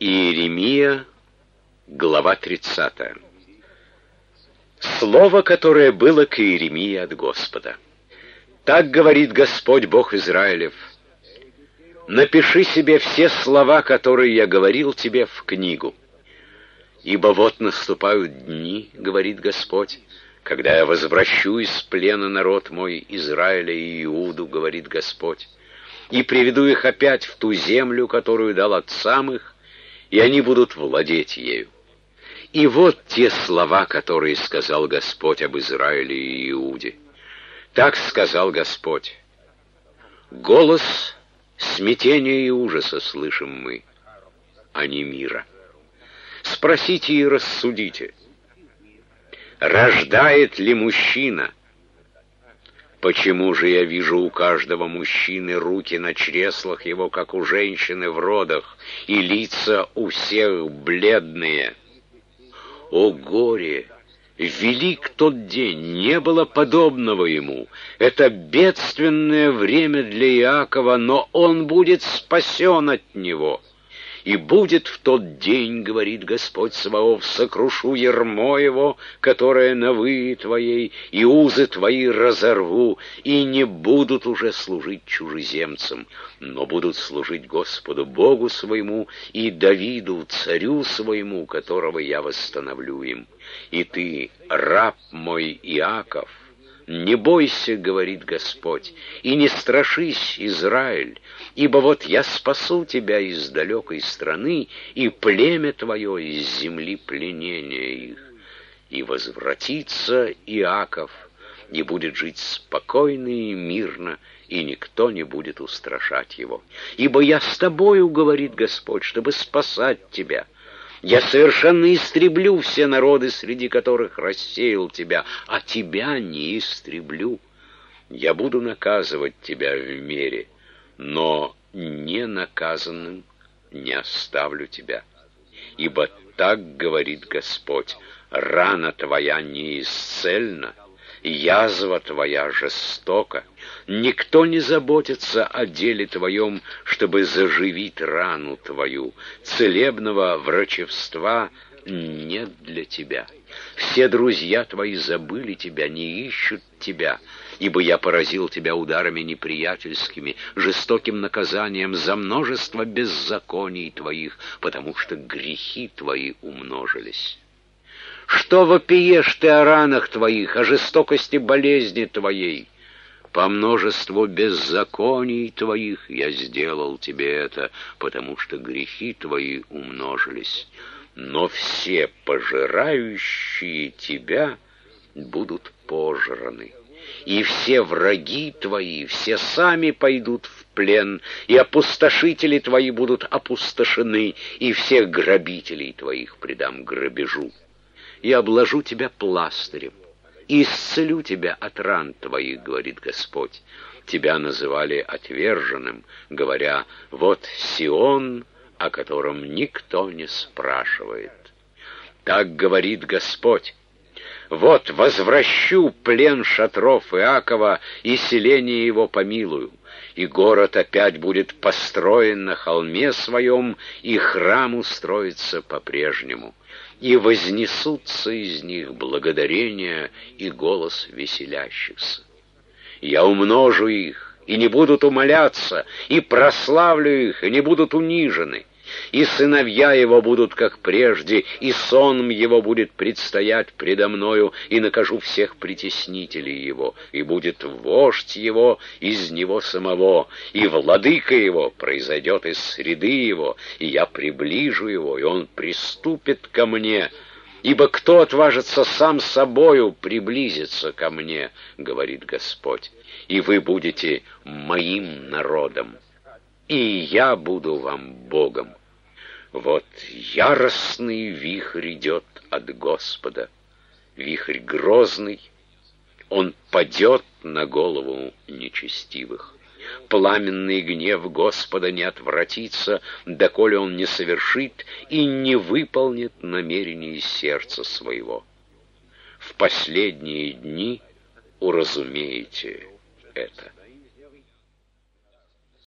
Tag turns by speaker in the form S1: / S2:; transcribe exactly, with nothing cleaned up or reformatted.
S1: Иеремия, глава тридцатая. Слово, которое было к Иеремии от Господа. Так говорит Господь Бог Израилев: напиши себе все слова, которые я говорил тебе, в книгу. Ибо вот наступают дни, говорит Господь, когда я возвращу из плена народ мой Израиля и Иуду, говорит Господь, и приведу их опять в ту землю, которую дал отцам их, и они будут владеть ею. И вот те слова, которые сказал Господь об Израиле и Иуде. Так сказал Господь: голос смятения и ужаса слышим мы, а не мира. Спросите и рассудите, рождает ли мужчина? Почему же я вижу у каждого мужчины руки на чреслах его, как у женщины в родах, и лица у всех бледные? О горе! Велик тот день, не было подобного ему. Это бедственное время для Иакова, но он будет спасен от него. И будет в тот день, говорит Господь Саваоф, сокрушу ярмо его, которое на выи твоей, и узы твои разорву, и не будут уже служить чужеземцам, но будут служить Господу Богу своему и Давиду, царю своему, которого я восстановлю им. И ты, раб мой Иаков, не бойся, говорит Господь, и не страшись, Израиль, ибо вот я спасу тебя из далекой страны и племя твое из земли пленения их. И возвратится Иаков, и будет жить спокойно и мирно, и никто не будет устрашать его. Ибо я с тобою, говорит Господь, чтобы спасать тебя. Я совершенно истреблю все народы, среди которых рассеял тебя, а тебя не истреблю. Я буду наказывать тебя в мире, но не наказанным не оставлю тебя. Ибо так говорит Господь: рана твоя неисцельна, язва твоя жестока. Никто не заботится о деле твоем, чтобы заживить рану твою. Целебного врачевства нет для тебя. Все друзья твои забыли тебя, не ищут тебя, ибо я поразил тебя ударами неприятельскими, жестоким наказанием за множество беззаконий твоих, потому что грехи твои умножились. Что вопиешь ты о ранах твоих, о жестокости болезни твоей? По множеству беззаконий твоих я сделал тебе это, потому что грехи твои умножились. Но все пожирающие тебя будут пожраны, и все враги твои, все сами пойдут в плен, и опустошители твои будут опустошены, и всех грабителей твоих предам грабежу. Я обложу тебя пластырем и исцелю тебя от ран твоих, говорит Господь. Тебя называли отверженным, говоря: вот Сион, о котором никто не спрашивает. Так говорит Господь: вот возвращу плен шатров Иакова, и селение его помилую, и город опять будет построен на холме своем, и храм устроится по-прежнему. И вознесутся из них благодарения и голос веселящихся. Я умножу их, и не будут умоляться, и прославлю их, и не будут унижены. И сыновья его будут, как прежде, и сон его будет предстоять предо мною, и накажу всех притеснителей его, и будет вождь его из него самого, и владыка его произойдет из среды его, и я приближу его, и он приступит ко мне. Ибо кто отважится сам собою приблизиться ко мне, говорит Господь, и вы будете моим народом, и я буду вам Богом. Вот яростный вихрь идет от Господа, вихрь грозный, он падет на голову нечестивых. Пламенный гнев Господа не отвратится, доколе он не совершит и не выполнит намерений сердца своего. В последние дни уразумеете это.